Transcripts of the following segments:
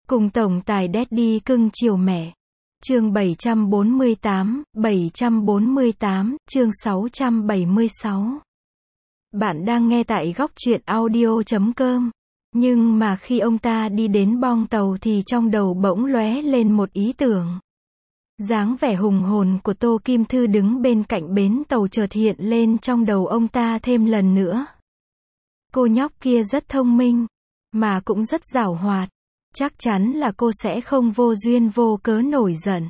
Cùng tổng tài Daddy cưng chiều mẹ. Chương 748, chương 676. Bạn đang nghe tại góc truyện audio.com. Nhưng mà khi ông ta đi đến bong tàu thì trong đầu bỗng lóe lên một ý tưởng. Dáng vẻ hùng hồn của Tô Kim Thư đứng bên cạnh bến tàu chợt hiện lên trong đầu ông ta thêm lần nữa. Cô nhóc kia rất thông minh, mà cũng rất giảo hoạt. Chắc chắn là cô sẽ không vô duyên vô cớ nổi giận.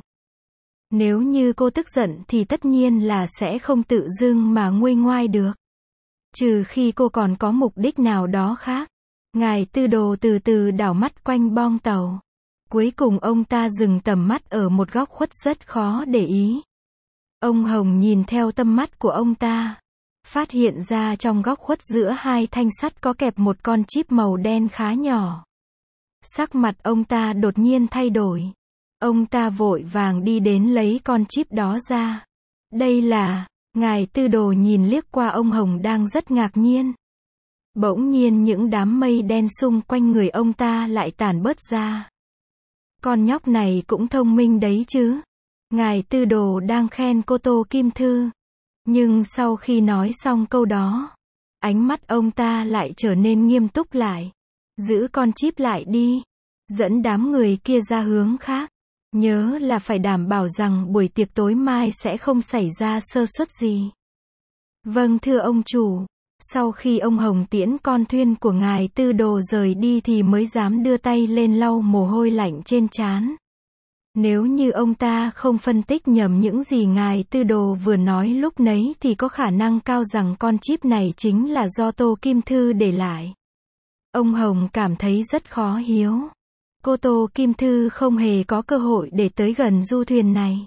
Nếu như cô tức giận thì tất nhiên là sẽ không tự dưng mà nguôi ngoai được. Trừ khi cô còn có mục đích nào đó khác. Ngài Tư Đồ từ từ đảo mắt quanh bong tàu. Cuối cùng ông ta dừng tầm mắt ở một góc khuất rất khó để ý. Ông Hồng nhìn theo tâm mắt của ông ta. Phát hiện ra trong góc khuất giữa hai thanh sắt có kẹp một con chip màu đen khá nhỏ. Sắc mặt ông ta đột nhiên thay đổi. Ông ta vội vàng đi đến lấy con chip đó ra. Đây là... Ngài Tư Đồ nhìn liếc qua ông Hồng đang rất ngạc nhiên. Bỗng nhiên những đám mây đen xung quanh người ông ta lại tản bớt ra. Con nhóc này cũng thông minh đấy chứ. Ngài Tư Đồ đang khen cô Tô Kim Thư. Nhưng sau khi nói xong câu đó, ánh mắt ông ta lại trở nên nghiêm túc lại. Giữ con chip lại đi. Dẫn đám người kia ra hướng khác. Nhớ là phải đảm bảo rằng buổi tiệc tối mai sẽ không xảy ra sơ suất gì. Vâng thưa ông chủ. Sau khi ông Hồng tiễn con thuyền của ngài Tư Đồ rời đi thì mới dám đưa tay lên lau mồ hôi lạnh trên trán. Nếu như ông ta không phân tích nhầm những gì ngài Tư Đồ vừa nói lúc nấy thì có khả năng cao rằng con chip này chính là do Tô Kim Thư để lại. Ông Hồng cảm thấy rất khó hiểu. Cô Tô Kim Thư không hề có cơ hội để tới gần du thuyền này.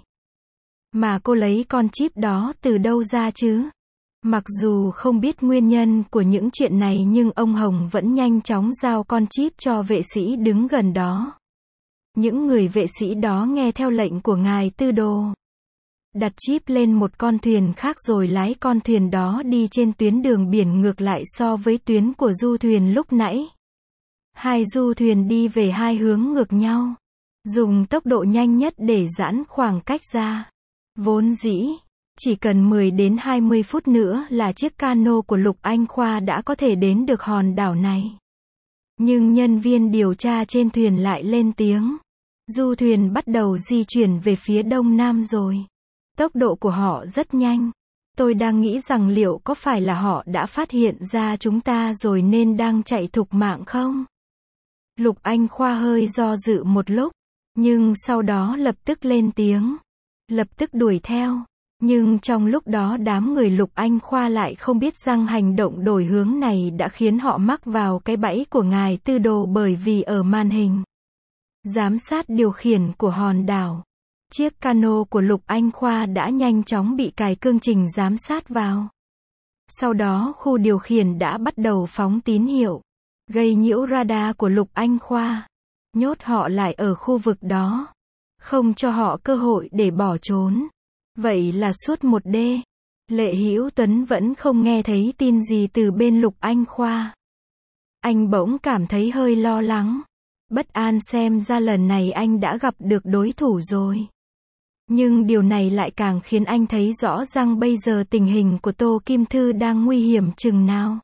Mà cô lấy con chip đó từ đâu ra chứ? Mặc dù không biết nguyên nhân của những chuyện này nhưng ông Hồng vẫn nhanh chóng giao con chip cho vệ sĩ đứng gần đó. Những người vệ sĩ đó nghe theo lệnh của ngài Tư Đồ. Đặt chip lên một con thuyền khác rồi lái con thuyền đó đi trên tuyến đường biển ngược lại so với tuyến của du thuyền lúc nãy. Hai du thuyền đi về hai hướng ngược nhau. Dùng tốc độ nhanh nhất để giãn khoảng cách ra. Vốn dĩ, chỉ cần 10 đến 20 phút nữa là chiếc cano của Lục Anh Khoa đã có thể đến được hòn đảo này. Nhưng nhân viên điều tra trên thuyền lại lên tiếng. Du thuyền bắt đầu di chuyển về phía đông nam rồi. Tốc độ của họ rất nhanh. Tôi đang nghĩ rằng liệu có phải là họ đã phát hiện ra chúng ta rồi nên đang chạy thục mạng không? Lục Anh Khoa hơi do dự một lúc, nhưng sau đó lập tức lên tiếng. Lập tức đuổi theo. Nhưng trong lúc đó đám người Lục Anh Khoa lại không biết rằng hành động đổi hướng này đã khiến họ mắc vào cái bẫy của ngài Tư Đồ bởi vì ở màn hình giám sát điều khiển của hòn đảo, chiếc cano của Lục Anh Khoa đã nhanh chóng bị cài cương trình giám sát vào. Sau đó khu điều khiển đã bắt đầu phóng tín hiệu, gây nhiễu radar của Lục Anh Khoa, nhốt họ lại ở khu vực đó, không cho họ cơ hội để bỏ trốn. Vậy là suốt một đêm, Lệ Hữu Tuấn vẫn không nghe thấy tin gì từ bên Lục Anh Khoa. Anh bỗng cảm thấy hơi lo lắng, bất an xem ra lần này anh đã gặp được đối thủ rồi. Nhưng điều này lại càng khiến anh thấy rõ rằng bây giờ tình hình của Tô Kim Thư đang nguy hiểm chừng nào.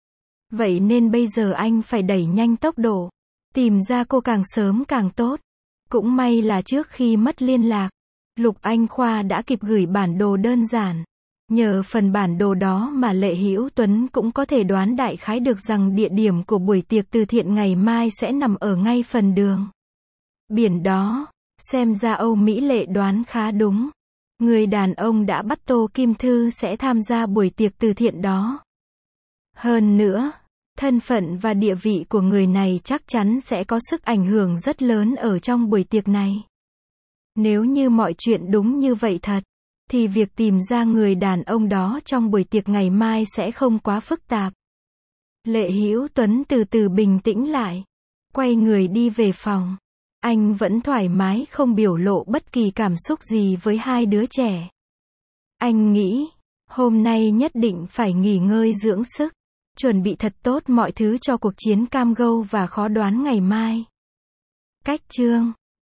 Vậy nên bây giờ anh phải đẩy nhanh tốc độ, tìm ra cô càng sớm càng tốt. Cũng may là trước khi mất liên lạc, Lục Anh Khoa đã kịp gửi bản đồ đơn giản. Nhờ phần bản đồ đó mà Lệ Hữu Tuấn cũng có thể đoán đại khái được rằng địa điểm của buổi tiệc từ thiện ngày mai sẽ nằm ở ngay phần đường biển đó. Xem ra Âu Mỹ Lệ đoán khá đúng. Người đàn ông đã bắt Tô Kim Thư sẽ tham gia buổi tiệc từ thiện đó. Hơn nữa, thân phận và địa vị của người này chắc chắn sẽ có sức ảnh hưởng rất lớn ở trong buổi tiệc này. Nếu như mọi chuyện đúng như vậy thật, thì việc tìm ra người đàn ông đó trong buổi tiệc ngày mai sẽ không quá phức tạp. Lệ Hữu Tuấn từ từ bình tĩnh lại, quay người đi về phòng. Anh vẫn thoải mái không biểu lộ bất kỳ cảm xúc gì với hai đứa trẻ. Anh nghĩ, hôm nay nhất định phải nghỉ ngơi dưỡng sức, chuẩn bị thật tốt mọi thứ cho cuộc chiến cam go và khó đoán ngày mai. Cách chương